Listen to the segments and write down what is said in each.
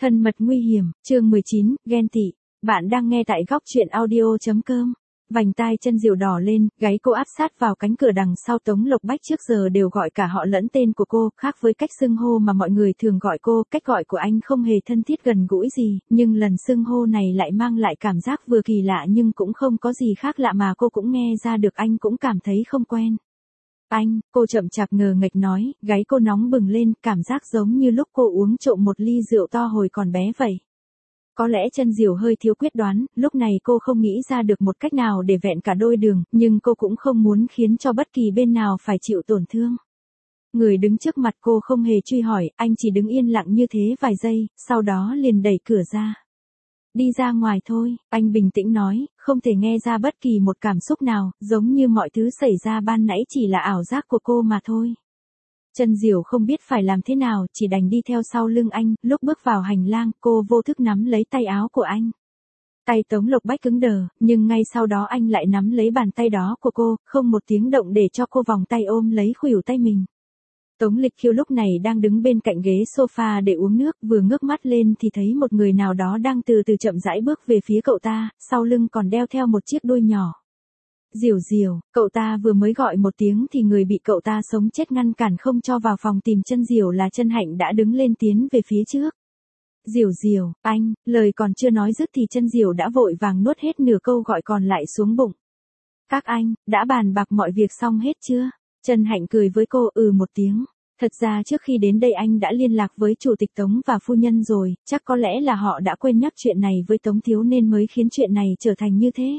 Thân mật nguy hiểm, chương 19, ghen tị. Bạn đang nghe tại góc truyện audio.com. Vành tai chân diều đỏ lên, gáy cô áp sát vào cánh cửa đằng sau. Tống Lộc Bách trước giờ đều gọi cả họ lẫn tên của cô, khác với cách xưng hô mà mọi người thường gọi cô. Cách gọi của anh không hề thân thiết gần gũi gì, nhưng lần xưng hô này lại mang lại cảm giác vừa kỳ lạ nhưng cũng không có gì khác lạ mà cô cũng nghe ra được anh cũng cảm thấy không quen. Anh, cô chậm chạp ngờ nghệch nói, gáy cô nóng bừng lên, cảm giác giống như lúc cô uống trộm một ly rượu to hồi còn bé vậy. Có lẽ chân diều hơi thiếu quyết đoán, lúc này cô không nghĩ ra được một cách nào để vẹn cả đôi đường, nhưng cô cũng không muốn khiến cho bất kỳ bên nào phải chịu tổn thương. Người đứng trước mặt cô không hề truy hỏi, anh chỉ đứng yên lặng như thế vài giây, sau đó liền đẩy cửa ra. Đi ra ngoài thôi, anh bình tĩnh nói, không thể nghe ra bất kỳ một cảm xúc nào, giống như mọi thứ xảy ra ban nãy chỉ là ảo giác của cô mà thôi. Chân diều không biết phải làm thế nào, chỉ đành đi theo sau lưng anh. Lúc bước vào hành lang, cô vô thức nắm lấy tay áo của anh. Tay Tống Lộc Bách cứng đờ, nhưng ngay sau đó anh lại nắm lấy bàn tay đó của cô, không một tiếng động để cho cô vòng tay ôm lấy khuỷu tay mình. Tống Lịch Khiêu lúc này đang đứng bên cạnh ghế sofa để uống nước, vừa ngước mắt lên thì thấy một người nào đó đang từ từ chậm rãi bước về phía cậu ta, sau lưng còn đeo theo một chiếc đuôi nhỏ. Diều Diều, cậu ta vừa mới gọi một tiếng thì người bị cậu ta sống chết ngăn cản không cho vào phòng tìm chân diều là Chân Hạnh đã đứng lên tiến về phía trước. Diều Diều, anh, lời còn chưa nói dứt thì chân diều đã vội vàng nuốt hết nửa câu gọi còn lại xuống bụng. Các anh, đã bàn bạc mọi việc xong hết chưa? Chân Hạnh cười với cô một tiếng. Thật ra trước khi đến đây anh đã liên lạc với chủ tịch Tống và phu nhân rồi, chắc có lẽ là họ đã quên nhắc chuyện này với Tống thiếu nên mới khiến chuyện này trở thành như thế.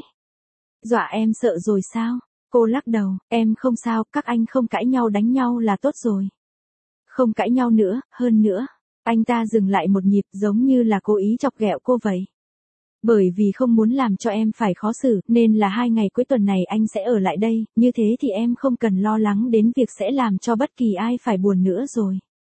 Dọa em sợ rồi sao? Cô lắc đầu, em không sao, các anh không cãi nhau đánh nhau là tốt rồi. Không cãi nhau nữa, hơn nữa. Anh ta dừng lại một nhịp giống như là cố ý chọc ghẹo cô vậy. Bởi vì không muốn làm cho em phải khó xử, nên là 2 ngày cuối tuần này anh sẽ ở lại đây, như thế thì em không cần lo lắng đến việc sẽ làm cho bất kỳ ai phải buồn nữa rồi.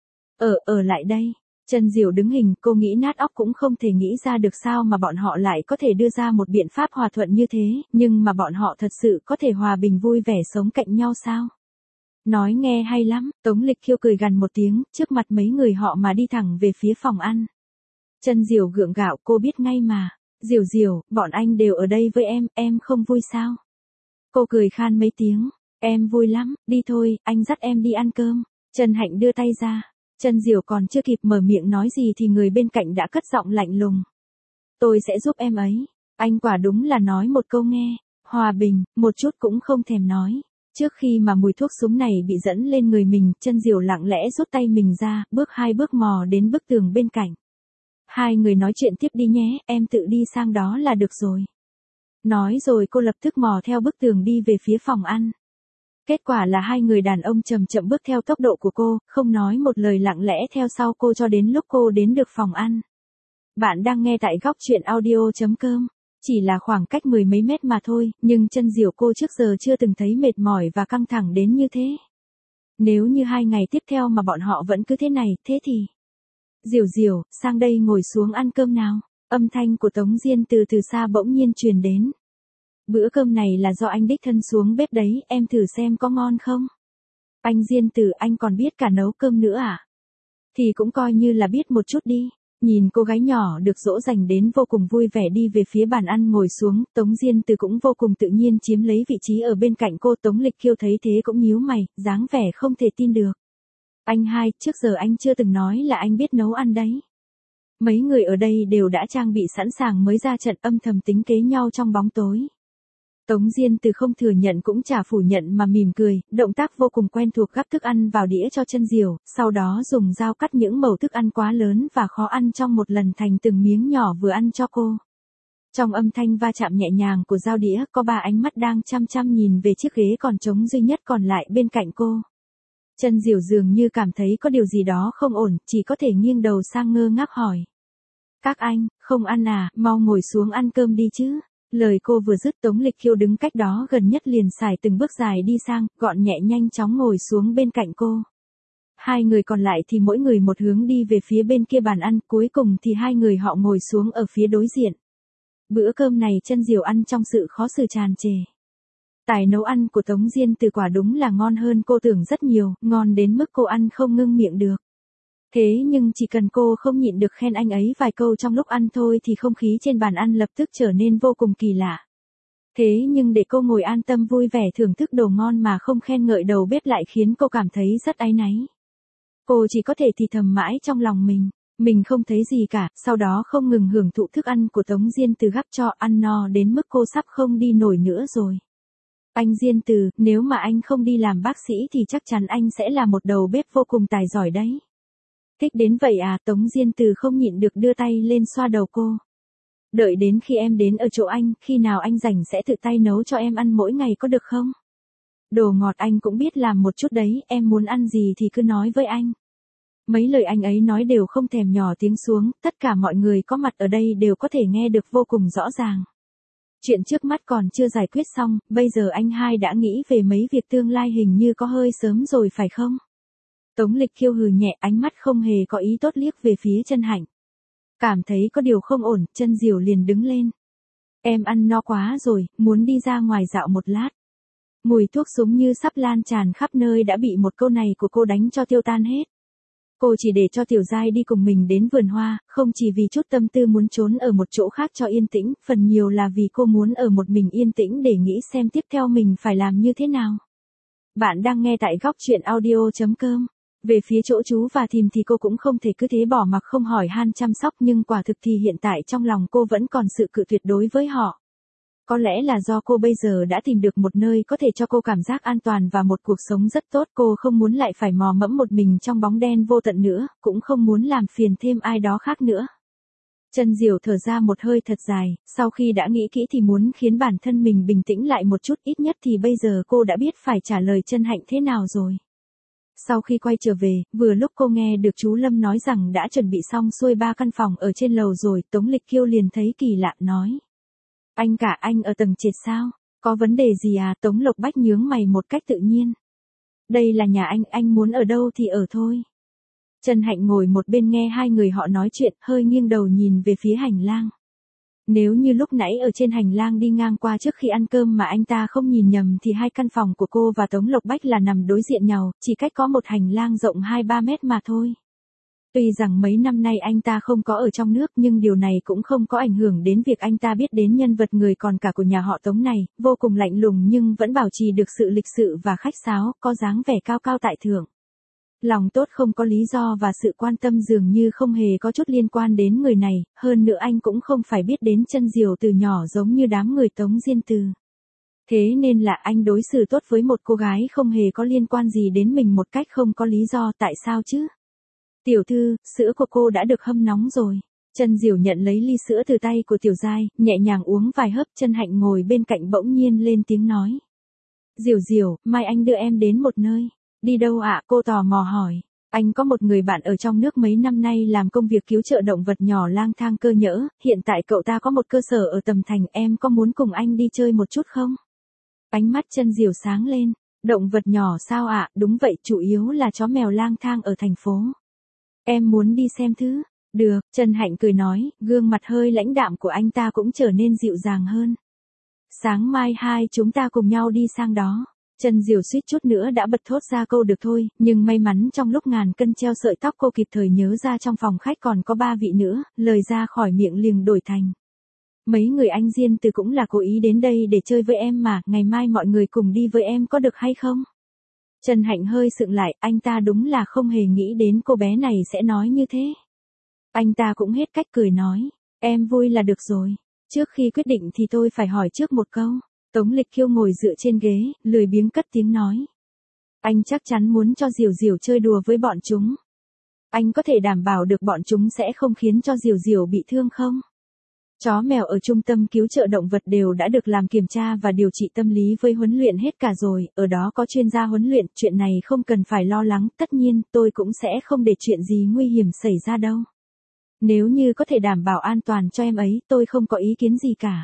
Ở lại đây. Chân diều đứng hình, cô nghĩ nát óc cũng không thể nghĩ ra được sao mà bọn họ lại có thể đưa ra một biện pháp hòa thuận như thế, nhưng mà bọn họ thật sự có thể hòa bình vui vẻ sống cạnh nhau sao? Nói nghe hay lắm, Tống Lịch Khiêu cười gằn một tiếng, trước mặt mấy người họ mà đi thẳng về phía phòng ăn. Chân diều gượng gạo, cô biết ngay mà. Diều Diều, bọn anh đều ở đây với em không vui sao? Cô cười khan mấy tiếng, em vui lắm, đi thôi, anh dắt em đi ăn cơm. Chân Hạnh đưa tay ra. Chân diều còn chưa kịp mở miệng nói gì thì người bên cạnh đã cất giọng lạnh lùng. Tôi sẽ giúp em ấy. Anh quả đúng là nói một câu nghe. Hòa bình, một chút cũng không thèm nói. Trước khi mà mùi thuốc súng này bị dẫn lên người mình, chân diều lặng lẽ rút tay mình ra, bước 2 bước mò đến bức tường bên cạnh. Hai người nói chuyện tiếp đi nhé, em tự đi sang đó là được rồi. Nói rồi cô lập tức mò theo bức tường đi về phía phòng ăn. Kết quả là 2 người đàn ông chậm chậm bước theo tốc độ của cô, không nói một lời lặng lẽ theo sau cô cho đến lúc cô đến được phòng ăn. Bạn đang nghe tại góc truyện audio.com. Chỉ là khoảng cách 10 mấy mét mà thôi, nhưng chân diều cô trước giờ chưa từng thấy mệt mỏi và căng thẳng đến như thế. Nếu như 2 ngày tiếp theo mà bọn họ vẫn cứ thế này, thế thì... Diều Diều, sang đây ngồi xuống ăn cơm nào. Âm thanh của Tống Diên từ xa bỗng nhiên truyền đến. Bữa cơm này là do anh đích thân xuống bếp đấy, em thử xem có ngon không? Anh Diên Tử, anh còn biết cả nấu cơm nữa à? Thì cũng coi như là biết một chút đi. Nhìn cô gái nhỏ được dỗ dành đến vô cùng vui vẻ đi về phía bàn ăn ngồi xuống, Tống Diên Tử cũng vô cùng tự nhiên chiếm lấy vị trí ở bên cạnh cô. Tống Lịch Khiêu thấy thế cũng nhíu mày, dáng vẻ không thể tin được. Anh hai, trước giờ anh chưa từng nói là anh biết nấu ăn đấy. Mấy người ở đây đều đã trang bị sẵn sàng mới ra trận, âm thầm tính kế nhau trong bóng tối. Tống Diên Từ không thừa nhận cũng chả phủ nhận mà mỉm cười, động tác vô cùng quen thuộc gắp thức ăn vào đĩa cho chân diều, sau đó dùng dao cắt những mẩu thức ăn quá lớn và khó ăn trong một lần thành từng miếng nhỏ vừa ăn cho cô. Trong âm thanh va chạm nhẹ nhàng của dao đĩa có 3 ánh mắt đang chăm chăm nhìn về chiếc ghế còn trống duy nhất còn lại bên cạnh cô. Chân diều dường như cảm thấy có điều gì đó không ổn, chỉ có thể nghiêng đầu sang ngơ ngác hỏi. Các anh, không ăn à, mau ngồi xuống ăn cơm đi chứ. Lời cô vừa dứt Tống Lịch Khiêu đứng cách đó gần nhất liền xài từng bước dài đi sang, gọn nhẹ nhanh chóng ngồi xuống bên cạnh cô. 2 người còn lại thì mỗi người một hướng đi về phía bên kia bàn ăn, cuối cùng thì 2 người họ ngồi xuống ở phía đối diện. Bữa cơm này chân diều ăn trong sự khó xử tràn trề. Tài nấu ăn của Tống Diên Từ quả đúng là ngon hơn cô tưởng rất nhiều, ngon đến mức cô ăn không ngưng miệng được. Thế nhưng chỉ cần cô không nhịn được khen anh ấy vài câu trong lúc ăn thôi thì không khí trên bàn ăn lập tức trở nên vô cùng kỳ lạ. Thế nhưng để cô ngồi an tâm vui vẻ thưởng thức đồ ngon mà không khen ngợi đầu bếp lại khiến cô cảm thấy rất áy náy. Cô chỉ có thể thì thầm mãi trong lòng mình không thấy gì cả, sau đó không ngừng hưởng thụ thức ăn của Tống Diên Từ gắp cho, ăn no đến mức cô sắp không đi nổi nữa rồi. Anh Diên Từ, nếu mà anh không đi làm bác sĩ thì chắc chắn anh sẽ là một đầu bếp vô cùng tài giỏi đấy. Thích đến vậy à? Tống Diên Từ không nhịn được đưa tay lên xoa đầu cô. Đợi đến khi em đến ở chỗ anh, khi nào anh rảnh sẽ tự tay nấu cho em ăn mỗi ngày có được không? Đồ ngọt anh cũng biết làm một chút đấy, em muốn ăn gì thì cứ nói với anh. Mấy lời anh ấy nói đều không thèm nhỏ tiếng xuống, tất cả mọi người có mặt ở đây đều có thể nghe được vô cùng rõ ràng. Chuyện trước mắt còn chưa giải quyết xong, bây giờ anh hai đã nghĩ về mấy việc tương lai hình như có hơi sớm rồi phải không? Tống Lịch Kiêu hừ nhẹ, ánh mắt không hề có ý tốt liếc về phía Chân Hạnh. Cảm thấy có điều không ổn, Chân Diều liền đứng lên. Em ăn no quá rồi, muốn đi ra ngoài dạo một lát. Mùi thuốc súng như sắp lan tràn khắp nơi đã bị một câu này của cô đánh cho tiêu tan hết. Cô chỉ để cho Tiểu Giai đi cùng mình đến vườn hoa, không chỉ vì chút tâm tư muốn trốn ở một chỗ khác cho yên tĩnh, phần nhiều là vì cô muốn ở một mình yên tĩnh để nghĩ xem tiếp theo mình phải làm như thế nào. Bạn đang nghe tại góc chuyện audio.com. Về phía chỗ chú và Thìm thì cô cũng không thể cứ thế bỏ mặc không hỏi han chăm sóc, nhưng quả thực thì hiện tại trong lòng cô vẫn còn sự cự tuyệt đối với họ. Có lẽ là do cô bây giờ đã tìm được một nơi có thể cho cô cảm giác an toàn và một cuộc sống rất tốt, cô không muốn lại phải mò mẫm một mình trong bóng đen vô tận nữa, cũng không muốn làm phiền thêm ai đó khác nữa. Chân Diều thở ra một hơi thật dài, sau khi đã nghĩ kỹ thì muốn khiến bản thân mình bình tĩnh lại một chút, ít nhất thì bây giờ cô đã biết phải trả lời Chân Hạnh thế nào rồi. Sau khi quay trở về, vừa lúc cô nghe được chú Lâm nói rằng đã chuẩn bị xong xuôi 3 căn phòng ở trên lầu rồi, Tống Lịch Kiêu liền thấy kỳ lạ nói. Anh cả anh ở tầng trệt sao? Có vấn đề gì à? Tống Lộc Bách nhướng mày một cách tự nhiên. Đây là nhà anh muốn ở đâu thì ở thôi. Chân Hạnh ngồi một bên nghe hai người họ nói chuyện, hơi nghiêng đầu nhìn về phía hành lang. Nếu như lúc nãy ở trên hành lang đi ngang qua trước khi ăn cơm mà anh ta không nhìn nhầm thì hai căn phòng của cô và Tống Lộc Bách là nằm đối diện nhau, chỉ cách có một hành lang rộng 2-3 mét mà thôi. Tuy rằng mấy năm nay anh ta không có ở trong nước nhưng điều này cũng không có ảnh hưởng đến việc anh ta biết đến nhân vật người còn cả của nhà họ Tống này, vô cùng lạnh lùng nhưng vẫn bảo trì được sự lịch sự và khách sáo, có dáng vẻ cao cao tại thượng. Lòng tốt không có lý do và sự quan tâm dường như không hề có chút liên quan đến người này, hơn nữa anh cũng không phải biết đến Chân Diều từ nhỏ giống như đám người Tống Diên Từ. Thế nên là anh đối xử tốt với một cô gái không hề có liên quan gì đến mình một cách không có lý do, tại sao chứ? Tiểu thư, sữa của cô đã được hâm nóng rồi. Chân Diều nhận lấy ly sữa từ tay của Tiểu Giai, nhẹ nhàng uống vài hớp. Chân Hạnh ngồi bên cạnh bỗng nhiên lên tiếng nói. Diều, mai anh đưa em đến một nơi. Đi đâu ạ? Cô tò mò hỏi. Anh có một người bạn ở trong nước mấy năm nay làm công việc cứu trợ động vật nhỏ lang thang cơ nhỡ, hiện tại cậu ta có một cơ sở ở Tầm Thành, em có muốn cùng anh đi chơi một chút không? Ánh mắt Chân Diều sáng lên. Động vật nhỏ sao ạ? Đúng vậy, chủ yếu là chó mèo lang thang ở thành phố. Em muốn đi xem thứ. Được, Chân Hạnh cười nói, gương mặt hơi lãnh đạm của anh ta cũng trở nên dịu dàng hơn. Sáng mai hai chúng ta cùng nhau đi sang đó. Chân Diều suýt chút nữa đã bật thốt ra câu được thôi, nhưng may mắn trong lúc ngàn cân treo sợi tóc cô kịp thời nhớ ra trong phòng khách còn có 3 vị nữa, lời ra khỏi miệng liền đổi thành. Mấy người anh Diên Từ cũng là cố ý đến đây để chơi với em mà, ngày mai mọi người cùng đi với em có được hay không? Chân Hạnh hơi sượng lại, anh ta đúng là không hề nghĩ đến cô bé này sẽ nói như thế. Anh ta cũng hết cách cười nói, em vui là được rồi. Trước khi quyết định thì tôi phải hỏi trước một câu. Tống Lịch Kiêu ngồi dựa trên ghế, lười biếng cất tiếng nói. Anh chắc chắn muốn cho Diều chơi đùa với bọn chúng. Anh có thể đảm bảo được bọn chúng sẽ không khiến cho Diều bị thương không? Chó mèo ở trung tâm cứu trợ động vật đều đã được làm kiểm tra và điều trị tâm lý với huấn luyện hết cả rồi, ở đó có chuyên gia huấn luyện, chuyện này không cần phải lo lắng, tất nhiên tôi cũng sẽ không để chuyện gì nguy hiểm xảy ra đâu. Nếu như có thể đảm bảo an toàn cho em ấy, tôi không có ý kiến gì cả.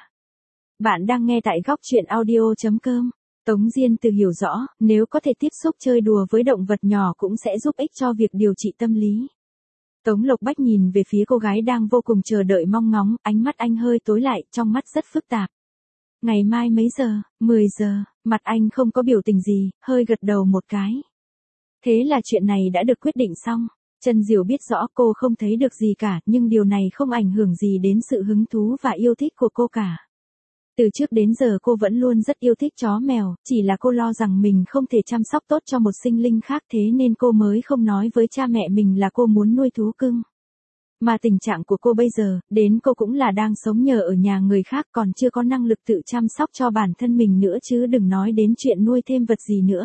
Bạn đang nghe tại góc chuyện audio.com. Tống Diên Từ hiểu rõ, nếu có thể tiếp xúc chơi đùa với động vật nhỏ cũng sẽ giúp ích cho việc điều trị tâm lý. Tống Lộc Bách nhìn về phía cô gái đang vô cùng chờ đợi mong ngóng, ánh mắt anh hơi tối lại, trong mắt rất phức tạp. Ngày mai mấy giờ? 10 giờ, mặt anh không có biểu tình gì, hơi gật đầu một cái. Thế là chuyện này đã được quyết định xong. Chân Diệu biết rõ cô không thấy được gì cả, nhưng điều này không ảnh hưởng gì đến sự hứng thú và yêu thích của cô cả. Từ trước đến giờ cô vẫn luôn rất yêu thích chó mèo, chỉ là cô lo rằng mình không thể chăm sóc tốt cho một sinh linh khác, thế nên cô mới không nói với cha mẹ mình là cô muốn nuôi thú cưng. Mà tình trạng của cô bây giờ, đến cô cũng là đang sống nhờ ở nhà người khác, còn chưa có năng lực tự chăm sóc cho bản thân mình nữa, chứ đừng nói đến chuyện nuôi thêm vật gì nữa.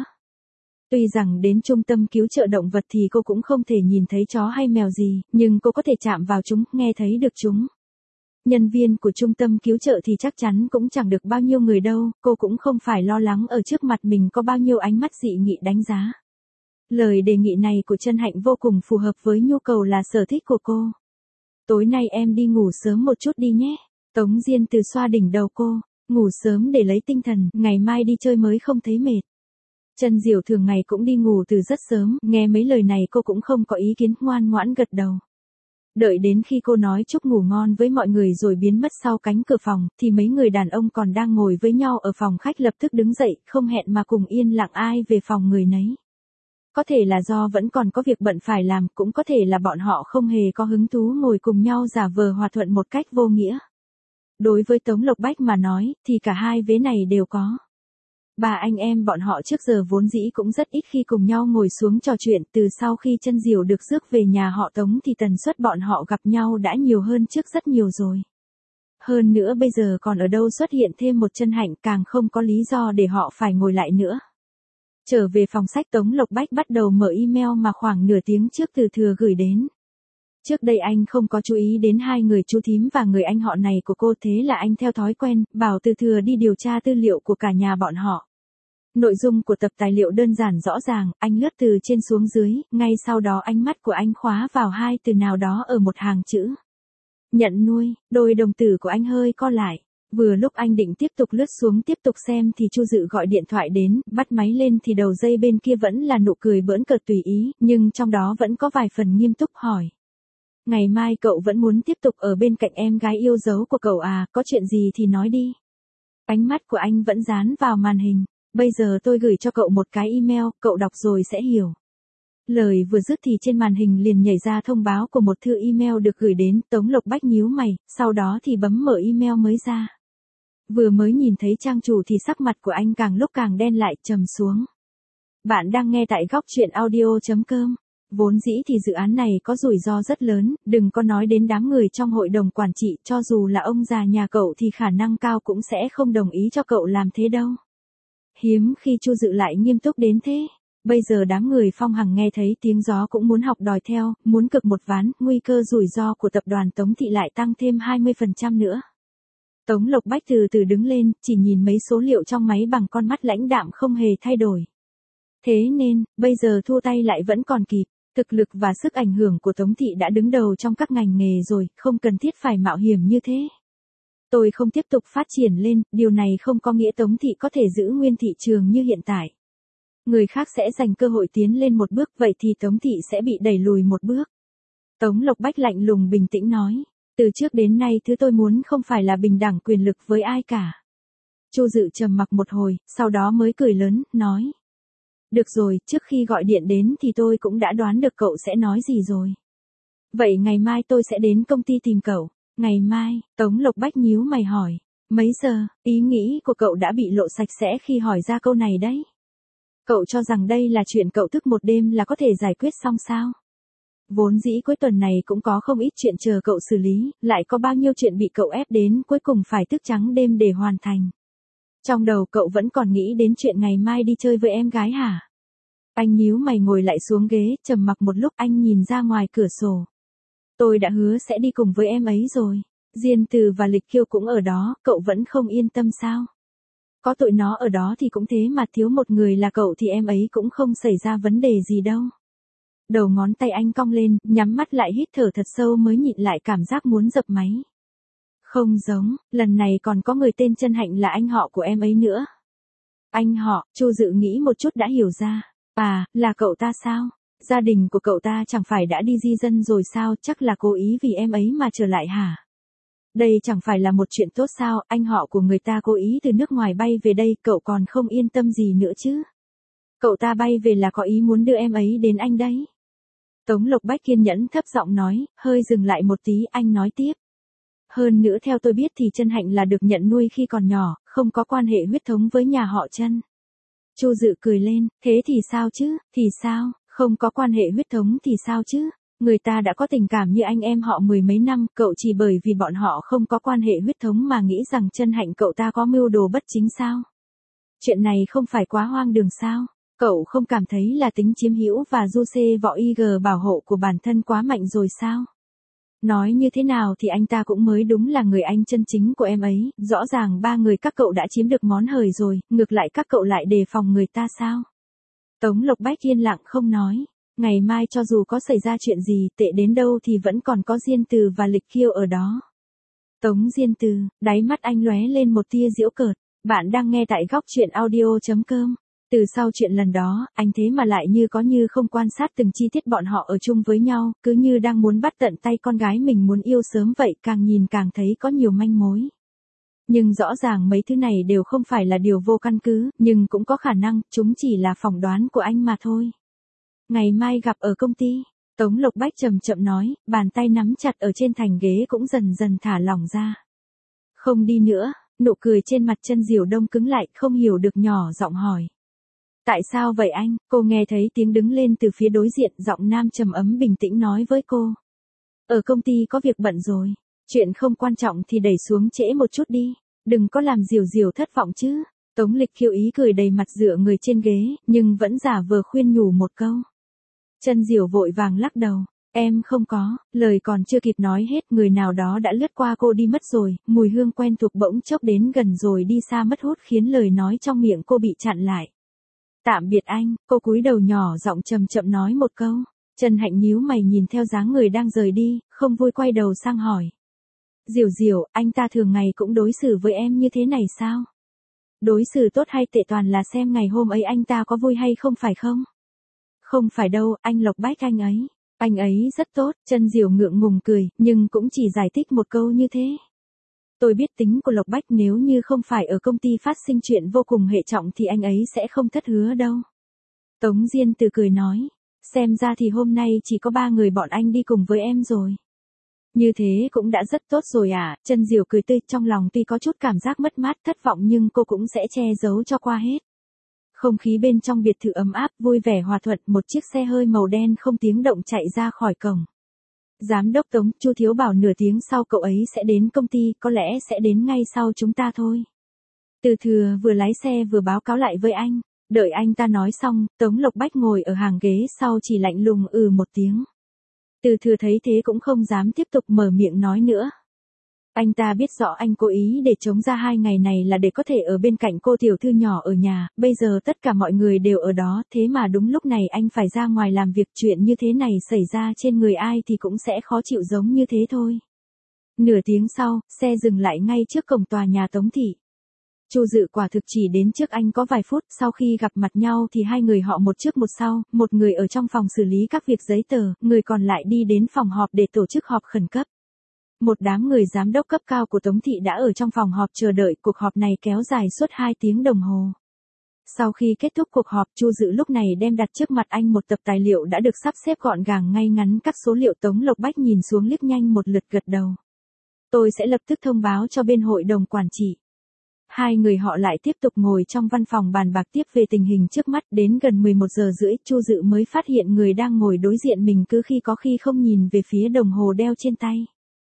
Tuy rằng đến trung tâm cứu trợ động vật thì cô cũng không thể nhìn thấy chó hay mèo gì, nhưng cô có thể chạm vào chúng, nghe thấy được chúng. Nhân viên của trung tâm cứu trợ thì chắc chắn cũng chẳng được bao nhiêu người đâu, cô cũng không phải lo lắng ở trước mặt mình có bao nhiêu ánh mắt dị nghị đánh giá. Lời đề nghị này của Chân Hạnh vô cùng phù hợp với nhu cầu là sở thích của cô. Tối nay em đi ngủ sớm một chút đi nhé. Tống Diên Từ xoa đỉnh đầu cô, ngủ sớm để lấy tinh thần, ngày mai đi chơi mới không thấy mệt. Chân Diệu thường ngày cũng đi ngủ từ rất sớm, nghe mấy lời này cô cũng không có ý kiến, ngoan ngoãn gật đầu. Đợi đến khi cô nói chúc ngủ ngon với mọi người rồi biến mất sau cánh cửa phòng, thì mấy người đàn ông còn đang ngồi với nhau ở phòng khách lập tức đứng dậy, không hẹn mà cùng yên lặng ai về phòng người nấy. Có thể là do vẫn còn có việc bận phải làm, cũng có thể là bọn họ không hề có hứng thú ngồi cùng nhau giả vờ hòa thuận một cách vô nghĩa. Đối với Tống Lộc Bách mà nói, thì cả hai vế này đều có. Ba anh em bọn họ trước giờ vốn dĩ cũng rất ít khi cùng nhau ngồi xuống trò chuyện, từ sau khi Chân Diệu được rước về nhà họ Tống thì tần suất bọn họ gặp nhau đã nhiều hơn trước rất nhiều rồi. Hơn nữa bây giờ còn ở đâu xuất hiện thêm một Chân Hạnh, càng không có lý do để họ phải ngồi lại nữa. Trở về phòng sách, Tống Lộc Bách bắt đầu mở email mà khoảng nửa tiếng trước Từ Thừa gửi đến. Trước đây anh không có chú ý đến hai người chú thím và người anh họ này của cô, thế là anh theo thói quen, bảo Từ Thừa đi điều tra tư liệu của cả nhà bọn họ. Nội dung của tập tài liệu đơn giản rõ ràng, anh lướt từ trên xuống dưới, ngay sau đó ánh mắt của anh khóa vào hai từ nào đó ở một hàng chữ. Nhận nuôi, đôi đồng tử của anh hơi co lại. Vừa lúc anh định tiếp tục lướt xuống tiếp tục xem thì Chu Dự gọi điện thoại đến, bắt máy lên thì đầu dây bên kia vẫn là nụ cười bỡn cợt tùy ý, nhưng trong đó vẫn có vài phần nghiêm túc, hỏi. Ngày mai cậu vẫn muốn tiếp tục ở bên cạnh em gái yêu dấu của cậu à, có chuyện gì thì nói đi. Ánh mắt của anh vẫn dán vào màn hình. Bây giờ tôi gửi cho cậu một cái email, cậu đọc rồi sẽ hiểu. Lời vừa dứt thì trên màn hình liền nhảy ra thông báo của một thư email được gửi đến. Tống Lộc Bách nhíu mày, sau đó thì bấm mở email mới ra. Vừa mới nhìn thấy trang chủ thì sắc mặt của anh càng lúc càng đen lại, trầm xuống. Bạn đang nghe tại góc truyện audio.com. Vốn dĩ thì dự án này có rủi ro rất lớn, đừng có nói đến đám người trong hội đồng quản trị, cho dù là ông già nhà cậu thì khả năng cao cũng sẽ không đồng ý cho cậu làm thế đâu. Hiếm khi Chu Dự lại nghiêm túc đến thế. Bây giờ đám người Phong Hằng nghe thấy tiếng gió cũng muốn học đòi theo, muốn cực một ván, nguy cơ rủi ro của tập đoàn Tống Thị lại tăng thêm 20% nữa. Tống Lộc Bách từ từ đứng lên, chỉ nhìn mấy số liệu trong máy bằng con mắt lãnh đạm không hề thay đổi. Thế nên, bây giờ thua tay lại vẫn còn kịp. Thực lực và sức ảnh hưởng của Tống Thị đã đứng đầu trong các ngành nghề rồi, không cần thiết phải mạo hiểm như thế. Tôi không tiếp tục phát triển lên, điều này không có nghĩa Tống Thị có thể giữ nguyên thị trường như hiện tại. Người khác sẽ giành cơ hội tiến lên một bước, vậy thì Tống Thị sẽ bị đẩy lùi một bước. Tống Lộc Bách lạnh lùng bình tĩnh nói, từ trước đến nay thứ tôi muốn không phải là bình đẳng quyền lực với ai cả. Chu Dự trầm mặc một hồi, sau đó mới cười lớn, nói. Được rồi, trước khi gọi điện đến thì tôi cũng đã đoán được cậu sẽ nói gì rồi. Vậy ngày mai tôi sẽ đến công ty tìm cậu. Ngày mai, Tống Lộc Bách nhíu mày hỏi. Mấy giờ, ý nghĩ của cậu đã bị lộ sạch sẽ khi hỏi ra câu này đấy. Cậu cho rằng đây là chuyện cậu thức một đêm là có thể giải quyết xong sao? Vốn dĩ cuối tuần này cũng có không ít chuyện chờ cậu xử lý, lại có bao nhiêu chuyện bị cậu ép đến cuối cùng phải thức trắng đêm để hoàn thành. Trong đầu cậu vẫn còn nghĩ đến chuyện ngày mai đi chơi với em gái hả? Anh nhíu mày ngồi lại xuống ghế, trầm mặc một lúc, anh nhìn ra ngoài cửa sổ. Tôi đã hứa sẽ đi cùng với em ấy rồi. Diên Từ và Lịch Kiêu cũng ở đó, cậu vẫn không yên tâm sao? Có tụi nó ở đó thì cũng thế mà, thiếu một người là cậu thì em ấy cũng không xảy ra vấn đề gì đâu. Đầu ngón tay anh cong lên, nhắm mắt lại hít thở thật sâu mới nhịn lại cảm giác muốn dập máy. Không giống, lần này còn có người tên Chân Hạnh là anh họ của em ấy nữa. Anh họ, Chu Dự nghĩ một chút đã hiểu ra. À, là cậu ta sao? Gia đình của cậu ta chẳng phải đã đi di dân rồi sao, chắc là cố ý vì em ấy mà trở lại hả? Đây chẳng phải là một chuyện tốt sao, anh họ của người ta cố ý từ nước ngoài bay về đây, cậu còn không yên tâm gì nữa chứ? Cậu ta bay về là có ý muốn đưa em ấy đến anh đấy. Tống Lộc Bách kiên nhẫn thấp giọng nói, hơi dừng lại một tí, anh nói tiếp. Hơn nữa theo tôi biết thì Chân Hạnh là được nhận nuôi khi còn nhỏ, không có quan hệ huyết thống với nhà họ Chân. Chu Dự cười lên, thế thì sao chứ, thì sao, không có quan hệ huyết thống thì sao chứ, người ta đã có tình cảm như anh em họ mười mấy năm, cậu chỉ bởi vì bọn họ không có quan hệ huyết thống mà nghĩ rằng Chân Hạnh cậu ta có mưu đồ bất chính sao? Chuyện này không phải quá hoang đường sao? Cậu không cảm thấy là tính chiếm hữu và du xê võ IG bảo hộ của bản thân quá mạnh rồi sao? Nói như thế nào thì anh ta cũng mới đúng là người anh chân chính của em ấy, rõ ràng ba người các cậu đã chiếm được món hời rồi, ngược lại các cậu lại đề phòng người ta sao? Tống Lộc Bách yên lặng không nói, ngày mai cho dù có xảy ra chuyện gì tệ đến đâu thì vẫn còn có Diên Từ và Lịch Kiêu ở đó. Tống Diên Từ, đáy mắt anh lóe lên một tia giễu cợt, bạn đang nghe tại góc truyện audio.com. Từ sau chuyện lần đó, anh thế mà lại như không quan sát từng chi tiết bọn họ ở chung với nhau, cứ như đang muốn bắt tận tay con gái mình muốn yêu sớm vậy, càng nhìn càng thấy có nhiều manh mối. Nhưng rõ ràng mấy thứ này đều không phải là điều vô căn cứ, nhưng cũng có khả năng, chúng chỉ là phỏng đoán của anh mà thôi. Ngày mai gặp ở công ty, Tống Lộc Bách chậm chậm nói, bàn tay nắm chặt ở trên thành ghế cũng dần dần thả lỏng ra. Không đi nữa, nụ cười trên mặt Chân Diểu Đông cứng lại, không hiểu được nhỏ giọng hỏi. Tại sao vậy anh? Cô nghe thấy tiếng đứng lên từ phía đối diện, giọng nam trầm ấm bình tĩnh nói với cô. Ở công ty có việc bận rồi. Chuyện không quan trọng thì đẩy xuống trễ một chút đi. Đừng có làm Diểu Diểu thất vọng chứ. Tống Lịch Kiêu ý cười đầy mặt dựa người trên ghế, nhưng vẫn giả vờ khuyên nhủ một câu. Chân Diểu vội vàng lắc đầu. Em không có, lời còn chưa kịp nói hết, người nào đó đã lướt qua cô đi mất rồi, mùi hương quen thuộc bỗng chốc đến gần rồi đi xa mất hút khiến lời nói trong miệng cô bị chặn lại. Tạm biệt anh, cô cúi đầu nhỏ giọng chậm chậm nói một câu. Chân Hạnh nhíu mày nhìn theo dáng người đang rời đi, không vui quay đầu sang hỏi. Diểu Diểu, anh ta thường ngày cũng đối xử với em như thế này sao? Đối xử tốt hay tệ toàn là xem ngày hôm ấy anh ta có vui hay không phải không? Không phải đâu, anh Lộc Bách anh ấy rất tốt. Chân Diểu ngượng ngùng cười, nhưng cũng chỉ giải thích một câu như thế. Tôi biết tính của Lộc Bách, nếu như không phải ở công ty phát sinh chuyện vô cùng hệ trọng thì anh ấy sẽ không thất hứa đâu. Tống Diên Từ cười nói, xem ra thì hôm nay chỉ có 3 người bọn anh đi cùng với em rồi. Như thế cũng đã rất tốt rồi à, Chân Diểu cười tươi, trong lòng tuy có chút cảm giác mất mát thất vọng nhưng cô cũng sẽ che giấu cho qua hết. Không khí bên trong biệt thự ấm áp, vui vẻ hòa thuận, một chiếc xe hơi màu đen không tiếng động chạy ra khỏi cổng. Giám đốc Tống, Chu Thiếu bảo nửa tiếng sau cậu ấy sẽ đến công ty, có lẽ sẽ đến ngay sau chúng ta thôi. Từ Thừa vừa lái xe vừa báo cáo lại với anh, đợi anh ta nói xong, Tống Lộc Bách ngồi ở hàng ghế sau chỉ lạnh lùng một tiếng. Từ Thừa thấy thế cũng không dám tiếp tục mở miệng nói nữa. Anh ta biết rõ anh cố ý để chống ra 2 ngày này là để có thể ở bên cạnh cô tiểu thư nhỏ ở nhà, bây giờ tất cả mọi người đều ở đó, thế mà đúng lúc này anh phải ra ngoài làm việc, chuyện như thế này xảy ra trên người ai thì cũng sẽ khó chịu giống như thế thôi. Nửa tiếng sau, xe dừng lại ngay trước cổng tòa nhà Tống thị. Chu Dự quả thực chỉ đến trước anh có vài phút, sau khi gặp mặt nhau thì hai người họ một trước một sau, một người ở trong phòng xử lý các việc giấy tờ, người còn lại đi đến phòng họp để tổ chức họp khẩn cấp. Một đám người giám đốc cấp cao của Tống thị đã ở trong phòng họp chờ đợi, cuộc họp này kéo dài suốt 2 tiếng đồng hồ. Sau khi kết thúc cuộc họp, Chu Dự lúc này đem đặt trước mặt anh một tập tài liệu đã được sắp xếp gọn gàng ngay ngắn các số liệu. Tống Lộc Bách nhìn xuống liếc nhanh một lượt gật đầu. Tôi sẽ lập tức thông báo cho bên hội đồng quản trị. Hai người họ lại tiếp tục ngồi trong văn phòng bàn bạc tiếp về tình hình trước mắt, đến gần 11 giờ rưỡi, Chu Dự mới phát hiện người đang ngồi đối diện mình cứ khi có khi không nhìn về phía đồng hồ đeo trên tay.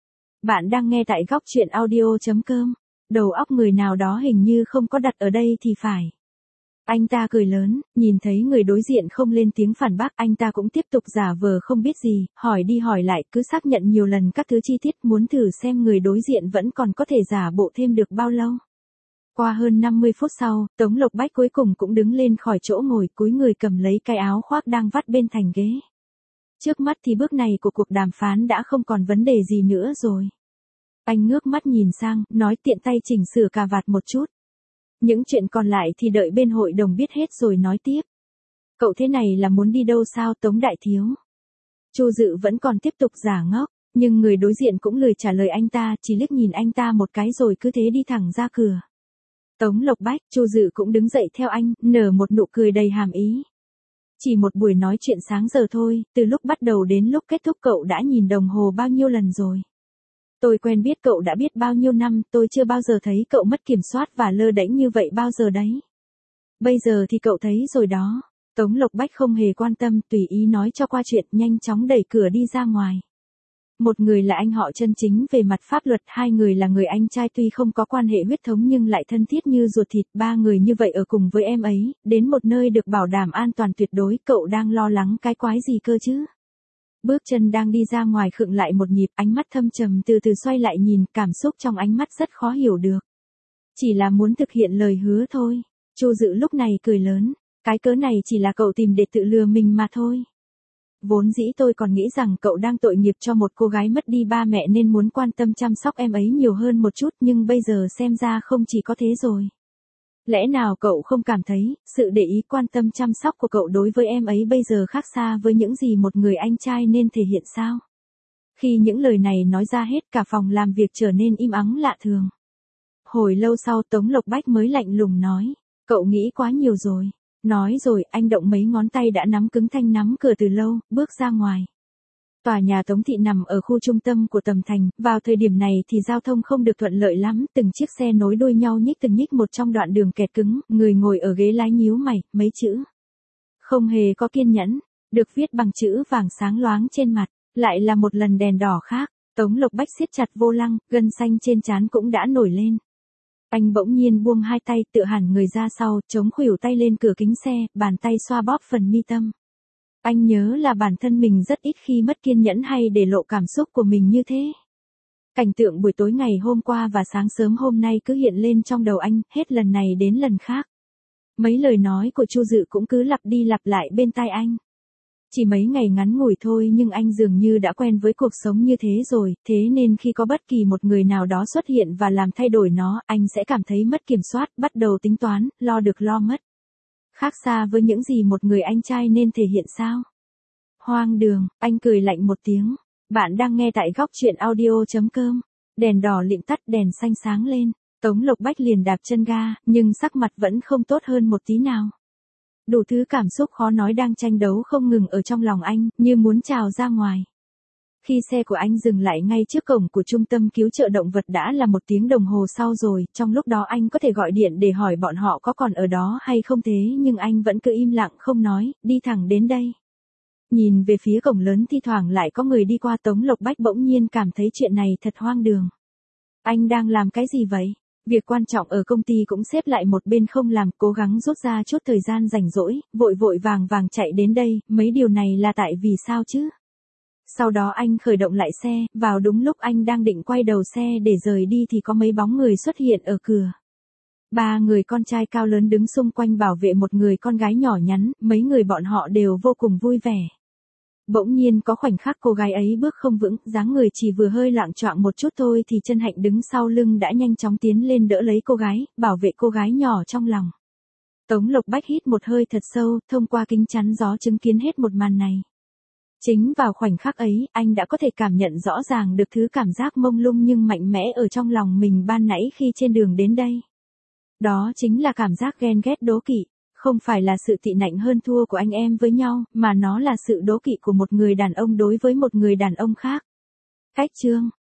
Bạn đang nghe tại góc truyện audio.com. Đầu óc người nào đó hình như không có đặt ở đây thì phải. Anh ta cười lớn, nhìn thấy người đối diện không lên tiếng phản bác, anh ta cũng tiếp tục giả vờ không biết gì, hỏi đi hỏi lại, cứ xác nhận nhiều lần các thứ chi tiết, muốn thử xem người đối diện vẫn còn có thể giả bộ thêm được bao lâu. Qua hơn 50 phút sau, Tống Lộc Bách cuối cùng cũng đứng lên khỏi chỗ ngồi, cúi người cầm lấy cái áo khoác đang vắt bên thành ghế. Trước mắt thì bước này của cuộc đàm phán đã không còn vấn đề gì nữa rồi. Anh ngước mắt nhìn sang, nói tiện tay chỉnh sửa cà vạt một chút. Những chuyện còn lại thì đợi bên hội đồng biết hết rồi nói tiếp. Cậu thế này là muốn đi đâu sao Tống đại thiếu? Chu Dự vẫn còn tiếp tục giả ngốc, nhưng người đối diện cũng lười trả lời anh ta, chỉ liếc nhìn anh ta một cái rồi cứ thế đi thẳng ra cửa. Tống Lộc Bách, Chu Dự cũng đứng dậy theo anh, nở một nụ cười đầy hàm ý. Chỉ một buổi nói chuyện sáng giờ thôi, từ lúc bắt đầu đến lúc kết thúc cậu đã nhìn đồng hồ bao nhiêu lần rồi. Tôi quen biết cậu đã biết bao nhiêu năm, tôi chưa bao giờ thấy cậu mất kiểm soát và lơ đễnh như vậy bao giờ đấy. Bây giờ thì cậu thấy rồi đó. Tống Lộc Bách không hề quan tâm, tùy ý nói cho qua chuyện, nhanh chóng đẩy cửa đi ra ngoài. Một người là anh họ chân chính về mặt pháp luật, hai người là người anh trai tuy không có quan hệ huyết thống nhưng lại thân thiết như ruột thịt, ba người như vậy ở cùng với em ấy, đến một nơi được bảo đảm an toàn tuyệt đối, cậu đang lo lắng cái quái gì cơ chứ? Bước chân đang đi ra ngoài khựng lại một nhịp, ánh mắt thâm trầm từ từ xoay lại nhìn, cảm xúc trong ánh mắt rất khó hiểu được. Chỉ là muốn thực hiện lời hứa thôi. Chu Dự lúc này cười lớn, cái cớ này chỉ là cậu tìm để tự lừa mình mà thôi. Vốn dĩ tôi còn nghĩ rằng cậu đang tội nghiệp cho một cô gái mất đi ba mẹ nên muốn quan tâm chăm sóc em ấy nhiều hơn một chút, nhưng bây giờ xem ra không chỉ có thế rồi. Lẽ nào cậu không cảm thấy, sự để ý quan tâm chăm sóc của cậu đối với em ấy bây giờ khác xa với những gì một người anh trai nên thể hiện sao? Khi những lời này nói ra hết, cả phòng làm việc trở nên im ắng lạ thường. Hồi lâu sau Tống Lộc Bách mới lạnh lùng nói, cậu nghĩ quá nhiều rồi. Nói rồi, anh động mấy ngón tay đã nắm cứng thanh nắm cửa từ lâu, bước ra ngoài. Tòa nhà Tống Thị nằm ở khu trung tâm của Tầm Thành, vào thời điểm này thì giao thông không được thuận lợi lắm, từng chiếc xe nối đuôi nhau nhích từng nhích một trong đoạn đường kẹt cứng, người ngồi ở ghế lái nhíu mày, mấy chữ. Không hề có kiên nhẫn, được viết bằng chữ vàng sáng loáng trên mặt, lại là một lần đèn đỏ khác, Tống Lộc Bách siết chặt vô lăng, gân xanh trên trán cũng đã nổi lên. Anh bỗng nhiên buông hai tay, tựa hẳn người ra sau, chống khuỷu tay lên cửa kính xe, bàn tay xoa bóp phần mi tâm. Anh nhớ là bản thân mình rất ít khi mất kiên nhẫn hay để lộ cảm xúc của mình như thế. Cảnh tượng buổi tối ngày hôm qua và sáng sớm hôm nay cứ hiện lên trong đầu anh, hết lần này đến lần khác. Mấy lời nói của Chu Dự cũng cứ lặp đi lặp lại bên tai anh. Chỉ mấy ngày ngắn ngủi thôi nhưng anh dường như đã quen với cuộc sống như thế rồi, thế nên khi có bất kỳ một người nào đó xuất hiện và làm thay đổi nó, anh sẽ cảm thấy mất kiểm soát, bắt đầu tính toán, lo được lo mất. Khác xa với những gì một người anh trai nên thể hiện sao? Hoang đường, anh cười lạnh một tiếng. Bạn đang nghe tại góc truyện audio.com. Đèn đỏ lịm tắt, đèn xanh sáng lên. Tống Lộc Bách liền đạp chân ga, nhưng sắc mặt vẫn không tốt hơn một tí nào. Đủ thứ cảm xúc khó nói đang tranh đấu không ngừng ở trong lòng anh, như muốn trào ra ngoài. Khi xe của anh dừng lại ngay trước cổng của trung tâm cứu trợ động vật đã là 1 tiếng đồng hồ sau rồi, trong lúc đó anh có thể gọi điện để hỏi bọn họ có còn ở đó hay không thế nhưng anh vẫn cứ im lặng không nói, đi thẳng đến đây. Nhìn về phía cổng lớn thi thoảng lại có người đi qua, Tống Lộc Bách bỗng nhiên cảm thấy chuyện này thật hoang đường. Anh đang làm cái gì vậy? Việc quan trọng ở công ty cũng xếp lại một bên không làm, cố gắng rút ra chút thời gian rảnh rỗi, vội vội vàng vàng chạy đến đây, mấy điều này là tại vì sao chứ? Sau đó anh khởi động lại xe, vào đúng lúc anh đang định quay đầu xe để rời đi thì có mấy bóng người xuất hiện ở cửa. 3 người con trai cao lớn đứng xung quanh bảo vệ một người con gái nhỏ nhắn, mấy người bọn họ đều vô cùng vui vẻ. Bỗng nhiên có khoảnh khắc cô gái ấy bước không vững, dáng người chỉ vừa hơi loạng choạng một chút thôi thì Chân Hạnh đứng sau lưng đã nhanh chóng tiến lên đỡ lấy cô gái, bảo vệ cô gái nhỏ trong lòng. Tống Lộc Bách hít một hơi thật sâu, thông qua kính chắn gió chứng kiến hết một màn này. Chính vào khoảnh khắc ấy, anh đã có thể cảm nhận rõ ràng được thứ cảm giác mông lung nhưng mạnh mẽ ở trong lòng mình ban nãy khi trên đường đến đây. Đó chính là cảm giác ghen ghét đố kỵ, không phải là sự tị nạnh hơn thua của anh em với nhau, mà nó là sự đố kỵ của một người đàn ông đối với một người đàn ông khác. Cách chương